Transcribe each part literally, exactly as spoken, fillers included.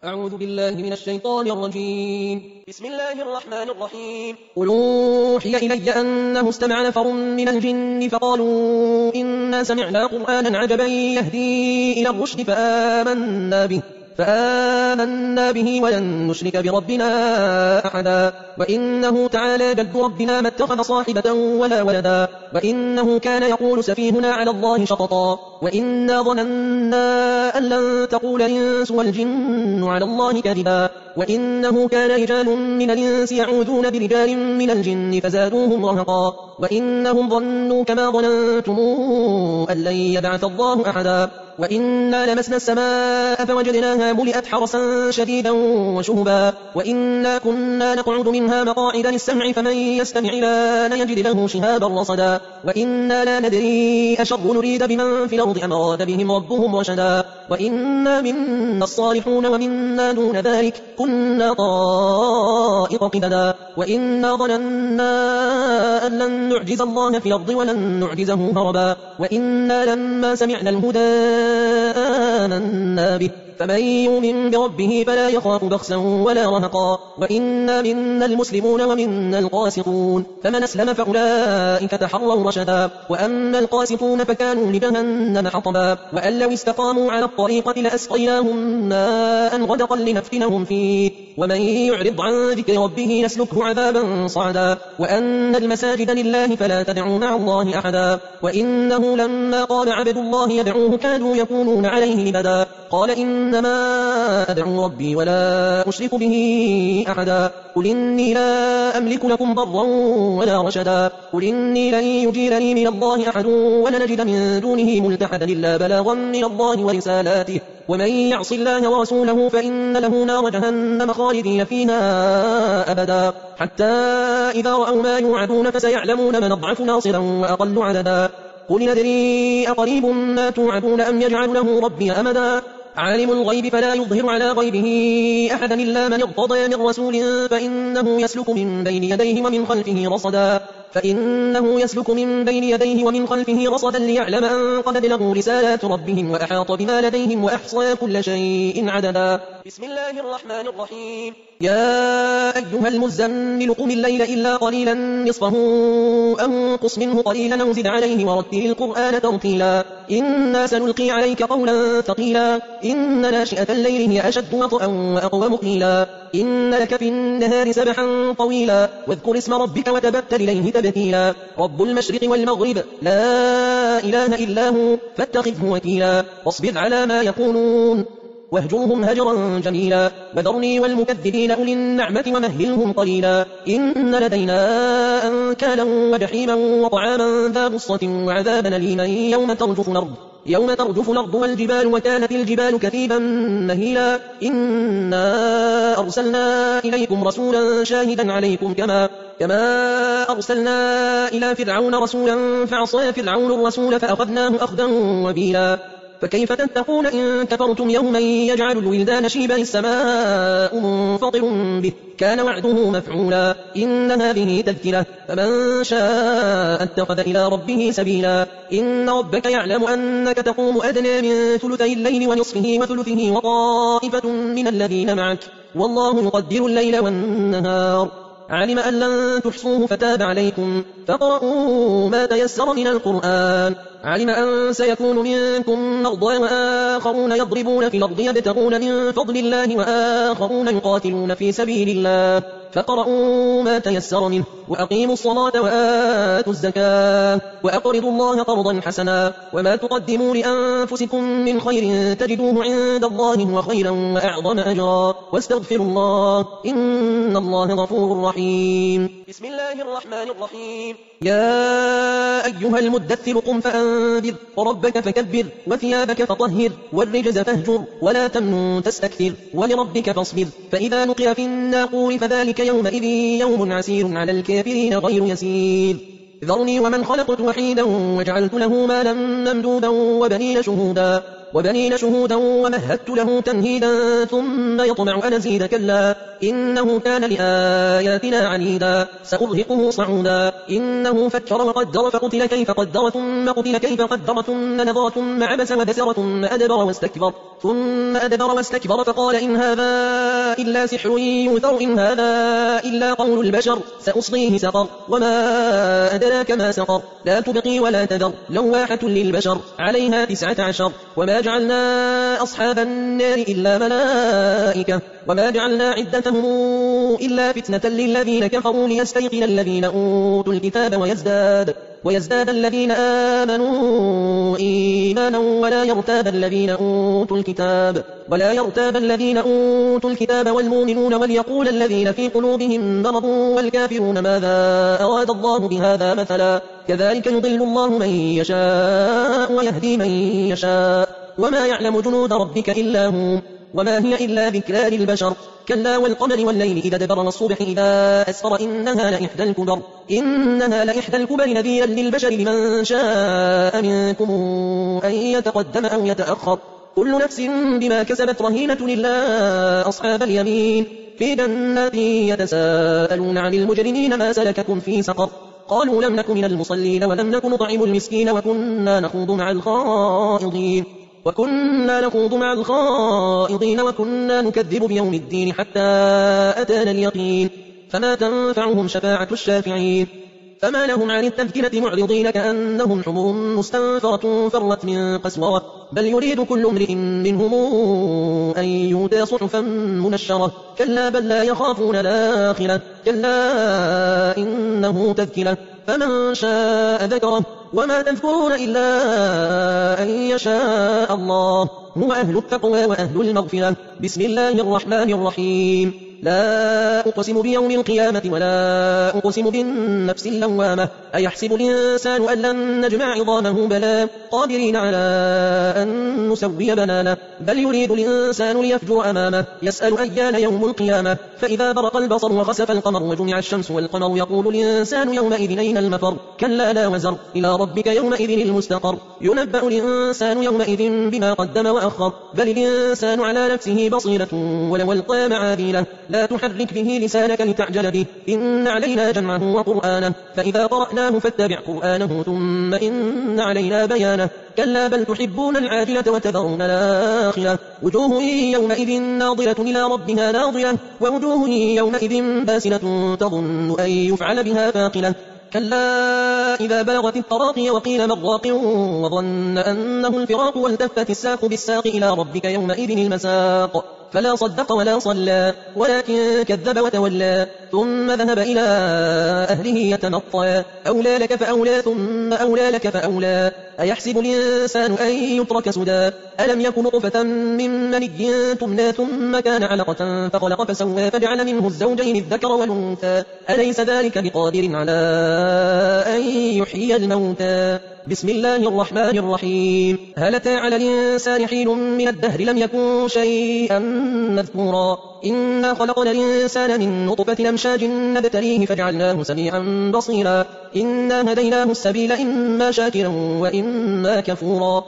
أعوذ بالله من الشيطان الرجيم. بسم الله الرحمن الرحيم. قل أوحي إلي أنه استمع نفر من الجن فقالوا إنا سمعنا قرآنا عجبا يهدي إلى الرشد فآمنا به فآمنا به ولن نشرك بربنا أحدا وإنه تعالى جد ربنا ما اتخذ صاحبة ولا ولدا وإنه كان يقول سفيهنا على الله شططا وإنا ظننا أن لن تقول الإنس والجن على الله كذبا وإنه كان رجال من الإنس يعوذون برجال من الجن فزادوهم رهقا وإنهم ظنوا كما ظننتم أن لن يبعث الله أحدا وإنا لمسنا السماء فوجدناها ملئت حرسا شديدا وشهبا وإنا كنا نقعد منها مقاعد للسمع فمن يستمع لا يجد له شهابا رصدا وإنا لا ندري أشر نريد بمن في الأرض أم أراد بهم ربهم رشدا وإنا منا الصالحون ومنا دون ذلك كنا طائق قددا وإنا ظننا أن لن نعجز الله في الأرض ولن نعجزه هربا وإنا لما سمعنا الهدى آمنا به فمن يؤمن بربه فلا يخاف بخسا ولا رهقا وإنا منا المسلمون ومنا القاسطون فمن أسلم فأولئك تحروا رشدا وأما القاسطون فكانوا لجهنم حطبا وأن لو استقاموا على الطريقة لأسقيناهم ماء غدقا لنفتنهم فيه ومن يعرض عن ذكر ربه يسلكه عذابا صعدا وأن المساجد لله فلا تدعوا مع الله أحدا وإنه لما قال عبد الله يدعوه كادوا يكونون عليه لبدا قال إنما أدعو ربي ولا أشرك به أحدا قل إني لا أملك لكم ضرا ولا رشدا قل إني لن يجيرني من الله أحد ولا نجد من دونه ملتحدا إلا بلاغا من الله ورسالاته ومن يعص الله ورسوله فإن له نار جهنم خالدين فيها أبدا حتى إذا رأوا ما يوعدون فسيعلمون من أضعف ناصرا وأقل عددا قل ندري أقريب ما توعدون أم يجعل له ربي أمدا عالم الغيب فلا يظهر على غيبه أحدا إلا من ارتضى من رسول فإنه يسلك من بين يديه ومن خلفه رصدا فإنه يسلك من بين يديه ومن خلفه رصدا ليعلم أن قد بلغوا رسالات ربهم وأحاط بما لديهم وأحصى كل شيء عددا. بسم الله الرحمن الرحيم. يا أيها المزمل قم الليل إلا قليلا نصفه أو انقص منه قليلا أو زد عليه ورتل القرآن ترتيلا إنا سنلقي عليك قولا ثقيلا إن ناشئة الليل هي أشد وطئا وأقوم قيلا إن لك في النهار سبحا طويلا واذكر اسم ربك وتبتل إليه تبتيلا رب المشرق والمغرب لا إله إلا هو فاتخذه وكيلا واصبر على ما يقولون واهجرهم هجرا جميلا وذرني والمكذبين أولي النعمة ومهلهم قليلا إن لدينا أنكالا وجحيما وطعاما ذا غصة وعذابا أليما يوم ترجف الأرض يوم ترجف الأرض والجبال وكانت الجبال كثيبا مهيلا إنا أرسلنا إليكم رسولا شاهدا عليكم كما كما أرسلنا إلى فرعون رسولا فعصى فرعون الرسول فأخذناه أخذا وبيلا فكيف تتقون إن كفرتم يوما يجعل الولدان شيبا السماء منفطر به كان وعده مفعولا إن هذه تذكرة فمن شاء اتخذ إلى ربه سبيلا إن ربك يعلم أنك تقوم أدنى من ثلثي الليل ونصفه وثلثه وطائفة من الذين معك والله يقدر الليل والنهار علم أن لن تحصوه فتاب عليكم فقرؤوا ما تيسر من القرآن علم أن سيكون منكم مرضى وآخرون يضربون في الأرض يبتغون من فضل الله وآخرون يقاتلون في سبيل الله فقرؤوا ما تيسر منه وأقيموا الصلاة وآتوا الزكاة وأقرضوا الله قرضا حسنا وما تقدموا لأنفسكم من خير تجدوه عند الله هو خيرا وأعظم أجرا واستغفروا الله إن الله غفور رحيم. بسم الله الرحمن الرحيم. يا أيها المدثر قم فأنذر وربك فكبر وثيابك فطهر والرجز فاهجر ولا تمنن تستكثر ولربك فاصبر فإذا نقر في الناقور فذلك يومئذ يوم عسير على الكافرين غير يسير ذرني ومن خلقت وحيدا وجعلت له مالا ممدودا وبنين شهودا وبنين شهودا ومهدت له تمهيدا ثم يطمع أن أزيد كلا إنه كان لآياتنا عنيدا سأرهقه صعودا إنه فكر وقدر فقتل كيف قدر ثم قتل كيف قدر ثم نظر ثم عبس وبسر ثم أدبر واستكبر ثم أدبر واستكبر فقال إن هذا إلا سحر يؤثر إن هذا إلا قول البشر سأصليه سقر وما أدراك ما سقر لا تبقي ولا تذر لواحة للبشر عليها تسعة عشر وما جعلنا أصحاب النار إلا ملائكة وما جعلنا عدتهم إلا فتنة للذين كفروا ليستيقن الذين أوتوا الكتاب ويزداد ويزداد الذين آمنوا إيمانا ولا يرتاب الذين أوتوا الكتاب ولا يرتاب الذين أوتوا الكتاب والمؤمنون وليقول الذين في قلوبهم مرض والكافرون ماذا أراد الله بهذا مثلا كذلك يضل الله من يشاء ويهدي من يشاء وما يعلم جنود ربك إلا هو وما هي إلا ذكرى للبشر كلا والقمر والليل إذا دبر والصبح إذا أسفر إنها لإحدى الكبر إنها لإحدى الكبر نذيرا للبشر لمن شاء منكم أن يتقدم أو يتأخر كل نفس بما كسبت رهينة لله أصحاب اليمين في جنات يتساءلون عن المجرمين ما سلككم في سقر قالوا لم نك من المصلين ولم نك نطعم المسكين وكنا نخوض مع الخائضين وكنا نخوض مع الخائضين وكنا نكذب بيوم الدين حتى أتانا اليقين فما تنفعهم شفاعة الشافعين فما لهم عن التذكرة معرضين كأنهم حمر مستنفرة فرت من قسورة بل يريد كل امرئ منهم أن يؤتى صحفا منشرة كلا بل لا يخافون الآخرة كلا إنه تذكرة فمن شاء ذكره وما تذكرون إلا أن يشاء الله هو أهل التقوى وأهل المغفرة بسم الله الرحمن الرحيم لا أقسم بيوم القيامة ولا أقسم بالنفس اللوامة أيحسب الإنسان أن لن نجمع عظامه بلى قادرين على أن نسوي بنانه بل يريد الإنسان ليفجر أمامه يسأل أيان يوم القيامة فإذا برق البصر وخسف القمر وجمع الشمس والقمر يقول الإنسان يومئذ أين المفر كلا لا وزر إلى ربك يومئذ المستقر ينبأ الإنسان يومئذ بما قدم وأخر بل الإنسان على نفسه بصيرة ولو ألقى معاذيره لا تحرك به لسانك لتعجل به إن علينا جمعه وقرآنه فإذا قرأناه فاتبع قرآنه ثم إن علينا بيانه كلا بل تحبون العاجلة وتذرون الآخرة وجوه يومئذ ناظرة إلى ربها ناظرة ووجوه يومئذ باسلة تظن أن يفعل بها فاقلة كلا إذا بلغت التراقي وقيل من راق وظن أنه الفراق والتفت الساق بالساق إلى ربك يومئذ المساق فلا صدق ولا صلى ولكن كذب وتولى ثم ذهب إلى أهله يتمطى أولى لك فأولى ثم أولى لك فأولى أيحسب الإنسان أن يترك سدى ألم يكن نطفة من مني تمنى ثم كان علقة فخلق فسوى فجعل منه الزوجين الذكر والأنثى أليس ذلك بقادر على أن يحيي الموتى بسم الله الرحمن الرحيم هل أتى على الإنسان حين من الدهر لم يكن شيئا مذكورا إنا خلقنا الإنسان من نطفة أمشاج نبتليه فجعلناه سميعا بصيرا إنا هديناه السبيل إما شاكرا وإما كفورا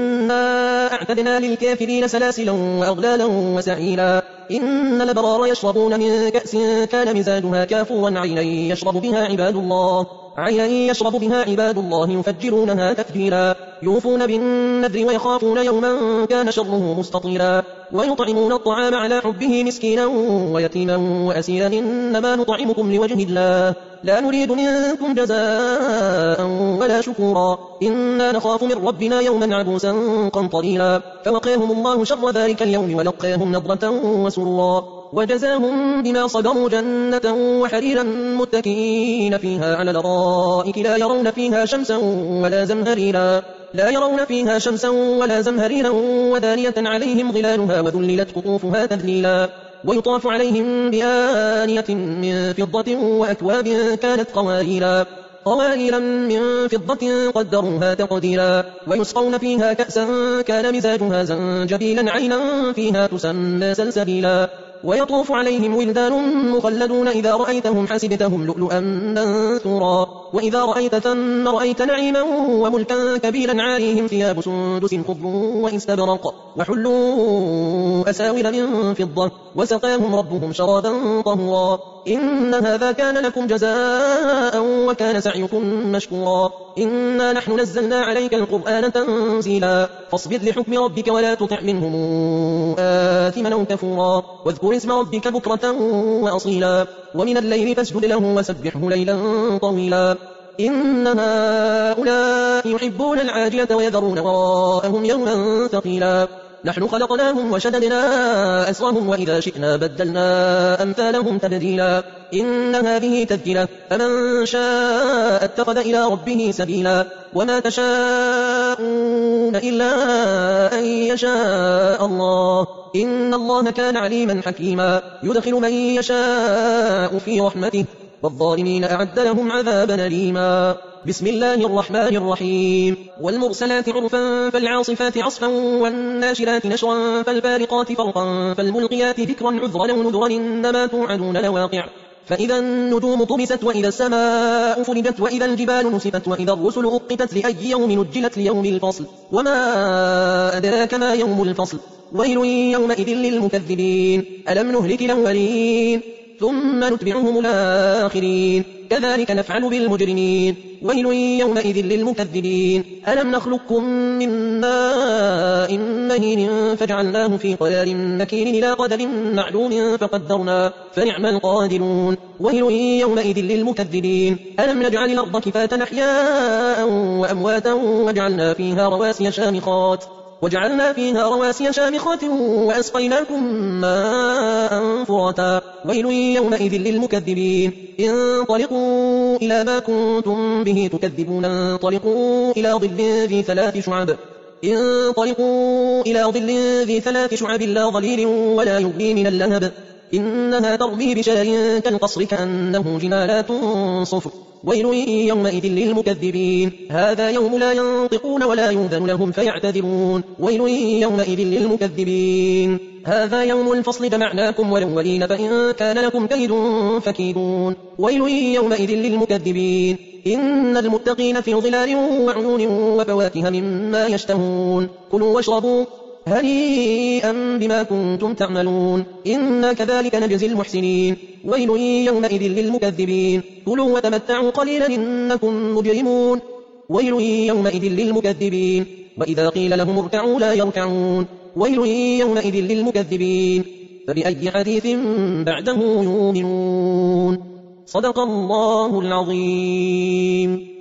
إنا أعتدنا للكافرين سلاسلا وأغلالا وسعيرا إن الأبرار يشربون من كأس كان مزاجها كافورا عينا يشرب بها عباد الله عينا يشرب بها عباد الله يفجرونها تفجيرا يوفون بالنذر ويخافون يوما كان شره مستطيرا ويطعمون الطعام على حبه مسكينا ويتيما وأسيرا إنما نطعمكم لوجه الله لا نريد منكم جزاء ولا شكورا إنا نخاف من ربنا يوما عبوسا قمطريرا فوقاهم الله شر ذلك اليوم ولقاهم نضرة وسرورا وجزاهم بما صبروا جنة وحريرا متكئين فيها على الأرائك لا يرون فيها شمسا ولا زمهريرا لا يرون فيها شمسا ولا زمهريرا ودانية عليهم ظلالها وذللت قطوفها تذليلا ويطاف عليهم بآنية من فضة وأكواب كانت قواريرا قواريرا من فضة قدروها تقديرا ويسقون فيها كأسا كان مزاجها زنجبيلا عينا فيها تسمى سلسبيلا ويطوف عليهم ولدان مخلدون إذا رأيتهم حسبتهم لؤلؤا منثورا وإذا رأيت ثم رأيت نعيما وملكا كبيرا عاليهم ثياب سندس خضر واستبرق وحلوا أساور من فضة وسقاهم ربهم شرابا طهورا إن هذا كان لكم جزاء وكان سعيكم مشكورا إنا نحن نزلنا عليك القرآن تنزيلا فاصبر لحكم ربك ولا تطع منهم آثما أو كفورا واذكر اسم ربك بكرة وأصيلا ومن الليل فاسجد له وسبحه ليلا طويلا إن هؤلاء يحبون العاجلة ويذرون وراءهم يوما ثقيلا نحن خلقناهم وشددنا أسرهم وإذا شئنا بدلنا أمثالهم تبديلا إن هذه تذكرة فمن شاء اتخذ إلى ربه سبيلا وما تشاءون إلا أن يشاء الله إن الله كان عليما حكيما يدخل من يشاء في رحمته والظالمين أعد لهم عذابا أليما بسم الله الرحمن الرحيم والمرسلات عرفا فالعاصفات عصفا والناشرات نشرا فالفارقات فرقا فالملقيات ذكرا عذرا ونذرا إنما توعدون لواقع فإذا النجوم طمست وإذا السماء فرجت وإذا الجبال نسفت وإذا الرسل أقتت لأي يوم نجلت ليوم الفصل وما أدراك ما يوم الفصل ويل يومئذ للمكذبين ألم نهلك الأولين ثم نتبعهم الآخرين كذلك نفعل بالمجرمين ويل يومئذ للمكذبين ألم نخلقكم من ماء مهين فجعلناه في قرار مكين إلى قدر معلوم فقدرنا فنعم القادرون ويل يومئذ للمكذبين ألم نجعل الأرض كفاة أحياء وأمواتا وجعلنا فيها رواسي شامخات وجعلنا فيها رواسي شامخات وأسقيناكم ماء فراتا ويل يومئذ للمكذبين انطلقوا إلى ما كنتم به تكذبون انطلقوا إلى ظل ذي ثلاث شعب انطلقوا إلى ظل ذي ثلاث شعب لا ظليل ولا يغني من اللهب إنها ترمي بشار كالقصر كأنه جمالات صفر ويل يومئذ للمكذبين هذا يوم لا ينطقون ولا يؤذن لهم فيعتذرون ويل يومئذ للمكذبين هذا يوم الفصل جمعناكم والأولين فإن كان لكم كيد فكيدون ويل يومئذ للمكذبين إن المتقين في ظلال وعيون وفواكه مما يشتهون كلوا واشربوا هنيئا بما كنتم تعملون إنا كذلك نجزي المحسنين ويل يومئذ للمكذبين كلوا وتمتعوا قليلا إنكم مجرمون ويل يومئذ للمكذبين وإذا قيل لهم اركعوا لا يركعون ويل يومئذ للمكذبين فبأي حديث بعده يؤمنون صدق الله العظيم.